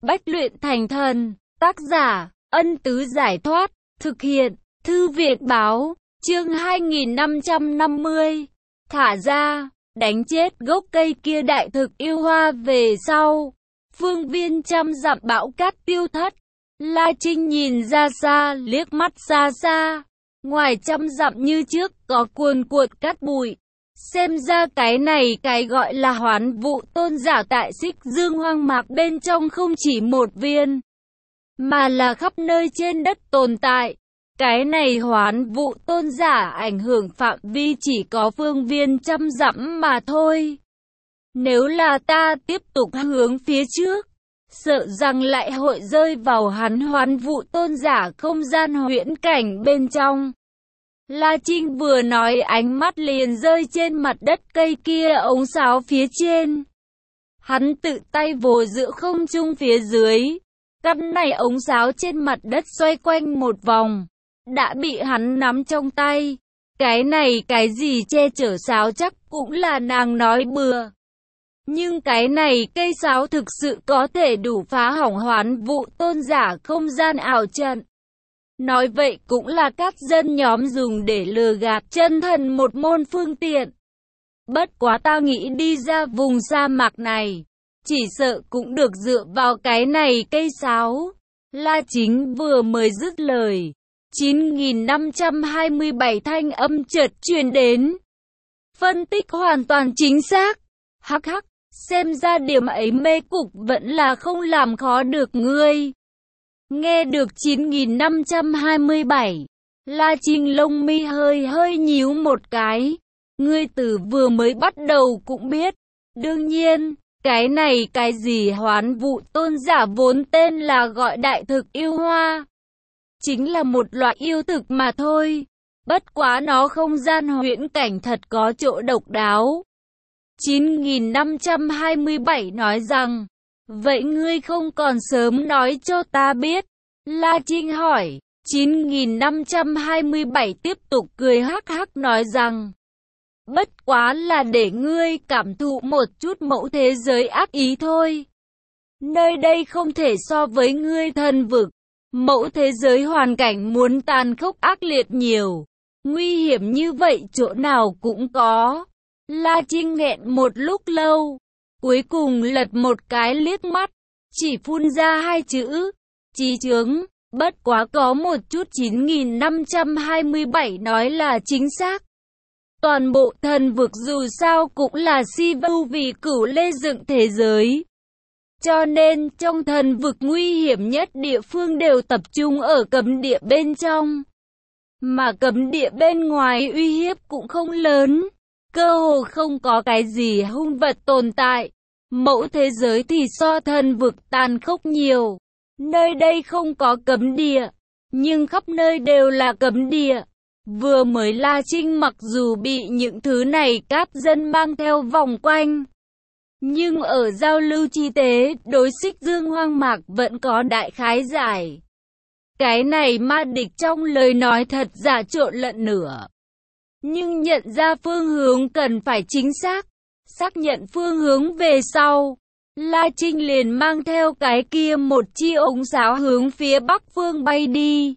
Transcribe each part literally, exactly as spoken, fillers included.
bách luyện thành thần. Tác giả, Ân Tứ Giải Thoát. Thực hiện, Thư Việt Báo. Chương hai nghìn năm trăm năm mươi. Thả ra, đánh chết gốc cây kia đại thực yêu hoa về sau. Phương viên trăm dặm bão cát tiêu thất. La Trinh nhìn ra xa, liếc mắt xa xa. Ngoài trăm dặm như trước có cuồn cuộn cát bụi. Xem ra cái này cái gọi là Hoán Vũ tôn giả tại Xích Dương hoang mạc bên trong không chỉ một viên, mà là khắp nơi trên đất tồn tại. Cái này Hoán Vũ tôn giả ảnh hưởng phạm vi chỉ có phương viên trăm dặm mà thôi. Nếu là ta tiếp tục hướng phía trước, sợ rằng lại hội rơi vào hắn Hoán Vũ tôn giả không gian huyễn cảnh bên trong. La Trinh vừa nói ánh mắt liền rơi trên mặt đất cây kia ống sáo phía trên. Hắn tự tay vồ giữa không trung phía dưới. Căn này ống sáo trên mặt đất xoay quanh một vòng, đã bị hắn nắm trong tay. Cái này cái gì che chở sáo chắc cũng là nàng nói bừa. Nhưng cái này cây sáo thực sự có thể đủ phá hỏng Hoán Vũ tôn giả không gian ảo trận. Nói vậy cũng là các dân nhóm dùng để lừa gạt chân thần một môn phương tiện. Bất quá ta nghĩ đi ra vùng sa mạc này, chỉ sợ cũng được dựa vào cái này cây sáo. La Chính vừa mới dứt lời, chín nghìn năm trăm hai mươi bảy thanh âm chợt truyền đến. Phân tích hoàn toàn chính xác. Hắc hắc, xem ra điểm ấy mê cục vẫn là không làm khó được ngươi. Nghe được chín nghìn năm trăm hai mươi bảy, La Trinh lông mi hơi hơi nhíu một cái. Ngươi từ vừa mới bắt đầu cũng biết. Đương nhiên, cái này cái gì Hoán Vũ tôn giả vốn tên là gọi đại thực yêu hoa. Chính là một loại yêu thực mà thôi. Bất quá nó không gian huyễn cảnh thật có chỗ độc đáo. chín nghìn năm trăm hai mươi bảy nói rằng, vậy ngươi không còn sớm nói cho ta biết. La Trinh hỏi. chín nghìn năm trăm hai mươi bảy tiếp tục cười hắc hắc nói rằng, bất quá là để ngươi cảm thụ một chút mẫu thế giới ác ý thôi. Nơi đây không thể so với ngươi thần vực. Mẫu thế giới hoàn cảnh muốn tàn khốc ác liệt nhiều. Nguy hiểm như vậy chỗ nào cũng có. La Trinh nghẹn một lúc lâu, cuối cùng lật một cái liếc mắt, chỉ phun ra hai chữ, chí chướng. Bất quá có một chút chín nghìn năm trăm hai mươi bảy nói là chính xác. Toàn bộ thần vực dù sao cũng là si vu vì cửu lê dựng thế giới. Cho nên trong thần vực nguy hiểm nhất địa phương đều tập trung ở cấm địa bên trong. Mà cấm địa bên ngoài uy hiếp cũng không lớn. Cơ hồ không có cái gì hung vật tồn tại. Mẫu thế giới thì so thần vực tàn khốc nhiều. Nơi đây không có cấm địa, nhưng khắp nơi đều là cấm địa. Vừa mới La Trinh mặc dù bị những thứ này các dân mang theo vòng quanh, nhưng ở giao lưu chi tế, đối Xích Dương hoang mạc vẫn có đại khái giải. Cái này ma địch trong lời nói thật giả trộn lẫn nửa. Nhưng nhận ra phương hướng cần phải chính xác. Xác nhận phương hướng về sau, La Trinh liền mang theo cái kia một chi ống sáo hướng phía bắc phương bay đi.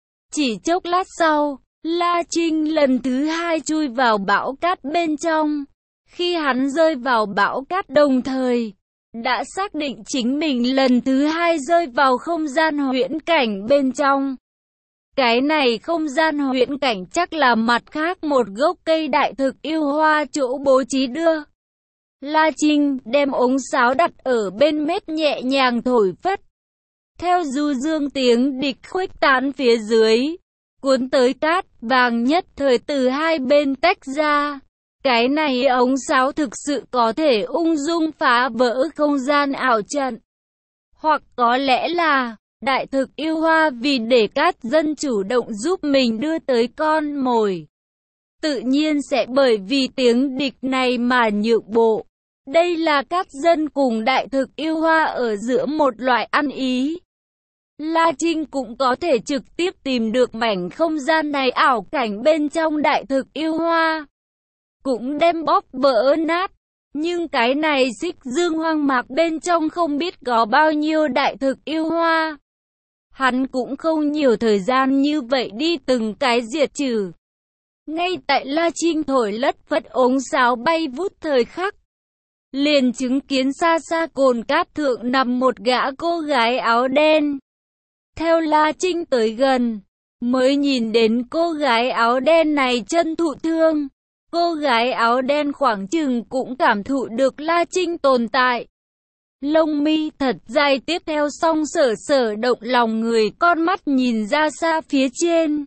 Chỉ chốc lát sau, La Trinh lần thứ hai chui vào bão cát bên trong. Khi hắn rơi vào bão cát đồng thời, đã xác định chính mình lần thứ hai rơi vào không gian huyễn cảnh bên trong. Cái này không gian huyễn cảnh chắc là mặt khác một gốc cây đại thực yêu hoa chỗ bố trí đưa. La Trinh đem ống sáo đặt ở bên mép nhẹ nhàng thổi phất. Theo du dương tiếng địch khuếch tán phía dưới, cuốn tới cát vàng nhất thời từ hai bên tách ra. Cái này ống sáo thực sự có thể ung dung phá vỡ không gian ảo trận. Hoặc có lẽ là đại thực yêu hoa vì để các dân chủ động giúp mình đưa tới con mồi, tự nhiên sẽ bởi vì tiếng địch này mà nhượng bộ. Đây là các dân cùng đại thực yêu hoa ở giữa một loại ăn ý. La Trinh cũng có thể trực tiếp tìm được mảnh không gian này ảo cảnh bên trong đại thực yêu hoa, cũng đem bóp vỡ nát. Nhưng cái này Xích Dương hoang mạc bên trong không biết có bao nhiêu đại thực yêu hoa. Hắn cũng không nhiều thời gian như vậy đi từng cái diệt trừ. Ngay tại La Trinh thổi lất phất ống sáo bay vút thời khắc, liền chứng kiến xa xa cồn cát thượng nằm một gã cô gái áo đen. Theo La Trinh tới gần, mới nhìn đến cô gái áo đen này chân thụ thương. Cô gái áo đen khoảng chừng cũng cảm thụ được La Trinh tồn tại. Lông mi thật dài, tiếp theo song sở sở động lòng người, con mắt nhìn ra xa phía trên.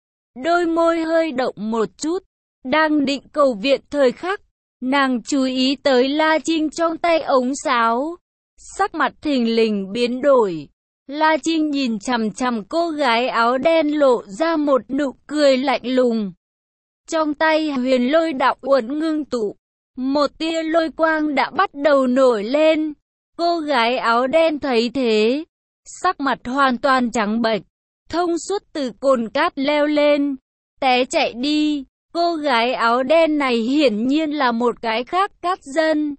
Đôi môi hơi động một chút, đang định cầu viện thời khắc, nàng chú ý tới La Trinh trong tay ống sáo. Sắc mặt thình lình biến đổi. La Trinh nhìn chằm chằm cô gái áo đen lộ ra một nụ cười lạnh lùng. Trong tay huyền lôi đạo uẩn ngưng tụ, một tia lôi quang đã bắt đầu nổi lên. Cô gái áo đen thấy thế, sắc mặt hoàn toàn trắng bệch, thông suốt từ cồn cát leo lên, té chạy đi. Cô gái áo đen này hiển nhiên là một cái khác cát dân.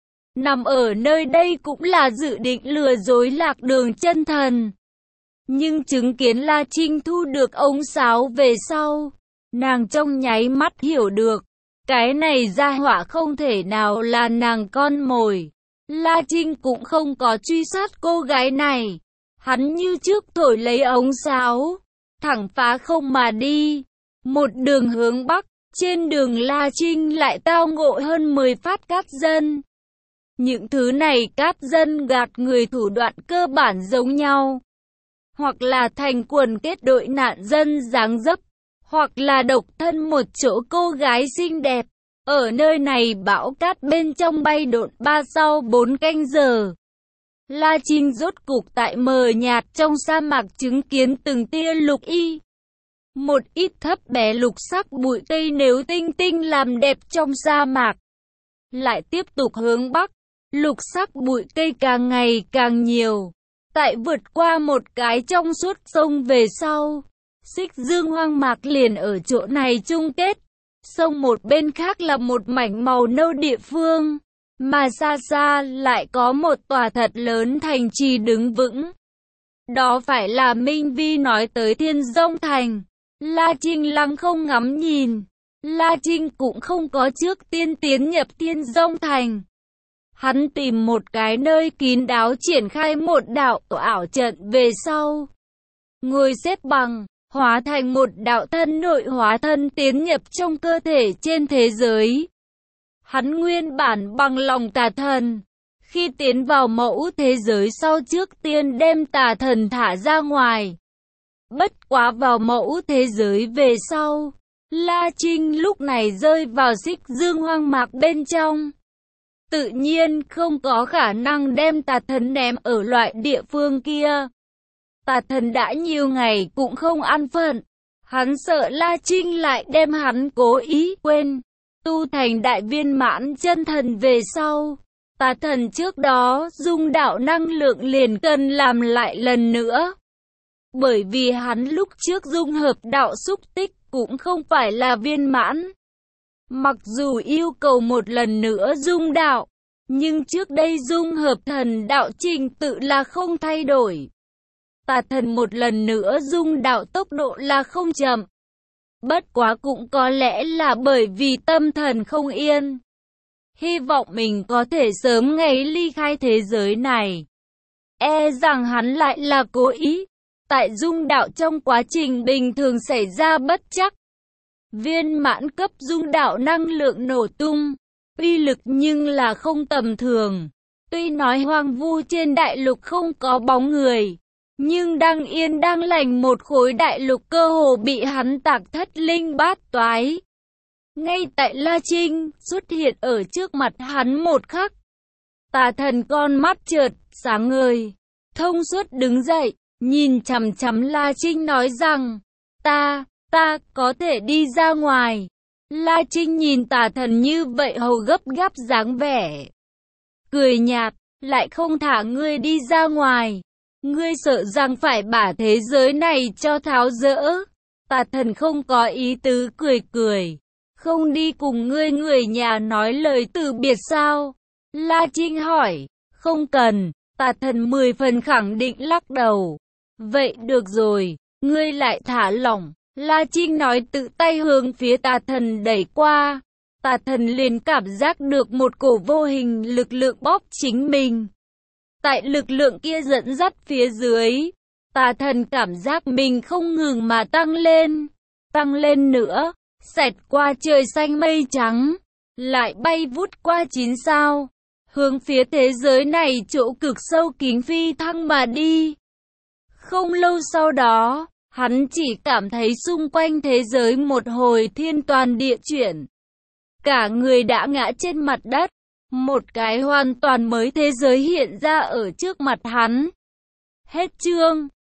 Nằm ở nơi đây cũng là dự định lừa dối Lạc Đường chân thần. Nhưng chứng kiến La Trinh thu được ống sáo về sau, nàng trong nháy mắt hiểu được, cái này gia họa không thể nào là nàng con mồi. La Trinh cũng không có truy sát cô gái này. Hắn như trước thổi lấy ống sáo, thẳng phá không mà đi. Một đường hướng bắc, trên đường La Trinh lại tao ngộ hơn mười phát cát dân. Những thứ này cát dân gạt người thủ đoạn cơ bản giống nhau. Hoặc là thành quần kết đội nạn dân dáng dấp, hoặc là độc thân một chỗ cô gái xinh đẹp. Ở nơi này bão cát bên trong bay độn ba sau bốn canh giờ. La Trinh rốt cục tại mờ nhạt trong sa mạc chứng kiến từng tia lục y. Một ít thấp bé lục sắc bụi cây nếu tinh tinh làm đẹp trong sa mạc. Lại tiếp tục hướng bắc, lục sắc bụi cây càng ngày càng nhiều. Tại vượt qua một cái trong suốt sông về sau, Xích Dương hoang mạc liền ở chỗ này chung kết. Sông một bên khác là một mảnh màu nâu địa phương, mà xa xa lại có một tòa thật lớn thành trì đứng vững. Đó phải là Minh Vi nói tới Thiên Dông Thành. La Trinh lăng không ngắm nhìn. La Trinh cũng không có trước tiên tiến nhập Thiên Dông Thành. Hắn tìm một cái nơi kín đáo triển khai một đạo ảo trận về sau. Ngồi xếp bằng, hóa thành một đạo thân nội hóa thân tiến nhập trong cơ thể trên thế giới. Hắn nguyên bản bằng lòng tà thần. Khi tiến vào mẫu thế giới sau trước tiên đem tà thần thả ra ngoài. Bất quá vào mẫu thế giới về sau, La Trinh lúc này rơi vào Xích Dương hoang mạc bên trong. Tự nhiên không có khả năng đem tà thần ném ở loại địa phương kia. Tà thần đã nhiều ngày cũng không an phận. Hắn sợ La Trinh lại đem hắn cố ý quên. Tu thành đại viên mãn chân thần về sau, tà thần trước đó dung đạo năng lượng liền cần làm lại lần nữa. Bởi vì hắn lúc trước dung hợp đạo xúc tích cũng không phải là viên mãn. Mặc dù yêu cầu một lần nữa dung đạo, nhưng trước đây dung hợp thần đạo trình tự là không thay đổi. Tà thần một lần nữa dung đạo tốc độ là không chậm. Bất quá cũng có lẽ là bởi vì tâm thần không yên. Hy vọng mình có thể sớm ngày ly khai thế giới này. E rằng hắn lại là cố ý. Tại dung đạo trong quá trình bình thường xảy ra bất trắc. Viên mãn cấp dung đạo năng lượng nổ tung. Uy lực nhưng là không tầm thường. Tuy nói hoang vu trên đại lục không có bóng người, nhưng đang yên đang lành một khối đại lục cơ hồ bị hắn tạc thất linh bát toái. Ngay tại La Trinh xuất hiện ở trước mặt hắn một khắc, tà thần con mắt chợt sáng ngời, thông suốt đứng dậy, nhìn chằm chằm La Trinh nói rằng, ta, ta có thể đi ra ngoài. La Trinh nhìn tà thần như vậy hầu gấp gáp dáng vẻ, cười nhạt, lại không thả ngươi đi ra ngoài. Ngươi sợ rằng phải bả thế giới này cho tháo dỡ. Tà thần không có ý tứ cười cười. Không đi cùng ngươi người nhà nói lời từ biệt sao? La Trinh hỏi. Không cần, Tà Thần mười phần khẳng định lắc đầu. Vậy được rồi, ngươi lại thả lỏng. La Trinh nói tự tay hướng phía Tà Thần đẩy qua. Tà Thần liền cảm giác được một cổ vô hình lực lượng bóp chính mình. Tại lực lượng kia dẫn dắt phía dưới, Tà Thần cảm giác mình không ngừng mà tăng lên, tăng lên nữa, xẹt qua trời xanh mây trắng, lại bay vút qua chín sao, hướng phía thế giới này chỗ cực sâu kính phi thăng mà đi. Không lâu sau đó, hắn chỉ cảm thấy xung quanh thế giới một hồi thiên toàn địa chuyển. Cả người đã ngã trên mặt đất, một cái hoàn toàn mới thế giới hiện ra ở trước mặt hắn. Hết chương.